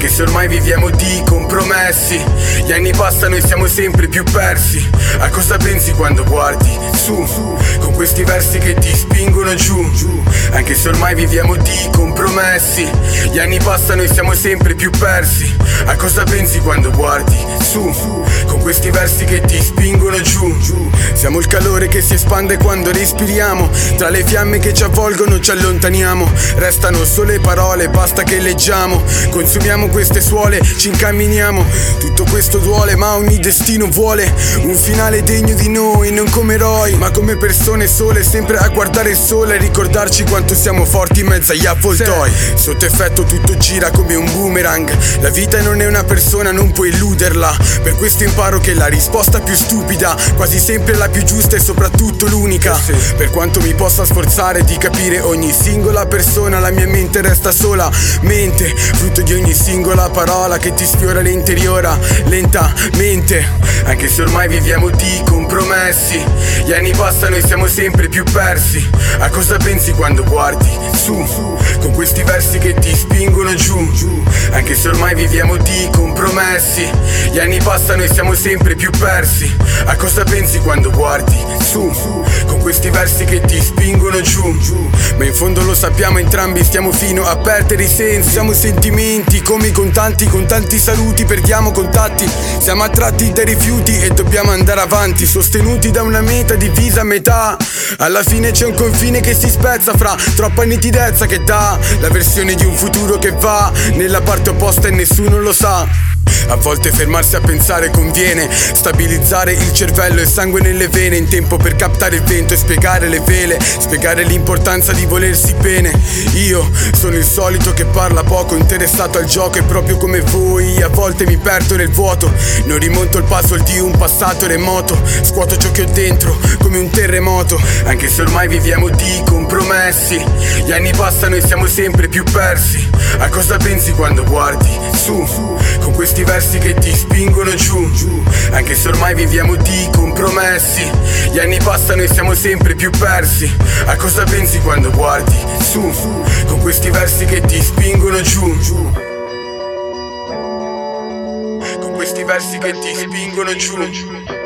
Anche se ormai viviamo di compromessi, gli anni passano e siamo sempre più persi. A cosa pensi quando guardi su, con questi versi che ti spingono giù? Anche se ormai viviamo di compromessi, gli anni passano e siamo sempre più persi. A cosa pensi quando guardi su, con questi versi che ti spingono giù? Siamo il calore che si espande quando respiriamo, tra le fiamme che ci avvolgono ci allontaniamo. Restano sole parole, basta che leggiamo. Consumiamo queste suole, ci incamminiamo. Tutto questo duole, ma ogni destino vuole un finale degno di noi, non come eroi, ma come persone sole, sempre a guardare il sole e ricordarci quanto siamo forti in mezzo agli avvoltoi. Sotto effetto tutto gira come un boomerang. La vita non è una persona, non puoi illuderla. Per questo imparo che la risposta più stupida quasi sempre la più giusta e soprattutto l'unica. Per quanto mi possa sforzare di capire ogni singola persona, la mia mente resta sola mente, frutto di ogni singola parola che ti sfiora l'interiora lentamente. Anche se ormai viviamo di compromessi, gli anni passano e siamo sempre più persi. A cosa pensi quando guardi su, con questi versi che ti spingono giù? Anche se ormai viviamo di compromessi, gli anni passano e siamo sempre più persi. A cosa pensi quando guardi su, con questi versi che ti spingono giù? Ma in fondo lo sappiamo entrambi, stiamo fino a perdere i sensi. Siamo sentimenti come i contanti, con tanti saluti perdiamo contatti. Siamo attratti dai rifiuti e dobbiamo andare avanti, sostenuti da una meta divisa a metà. Alla fine c'è un confine che si spezza fra troppa nitidezza che dà la versione di un futuro che va nella parte opposta e nessuno lo sa. A volte fermarsi a pensare conviene, stabilizzare il cervello e sangue nelle vene, in tempo per captare il vento e spiegare le vele, spiegare l'importanza di volersi bene. Io sono il solito che parla poco, interessato al gioco e proprio come voi a volte mi perdo nel vuoto. Non rimonto il puzzle di un passato remoto, scuoto ciò che ho dentro come un terremoto. Anche se ormai viviamo di compromessi, gli anni passano e siamo sempre più persi. A cosa pensi quando guardi su, con questi versi che ti spingono giù? Anche se ormai viviamo di compromessi, gli anni passano e siamo sempre più persi. A cosa pensi quando guardi su, con questi versi che ti spingono giù? Con questi versi che ti spingono giù.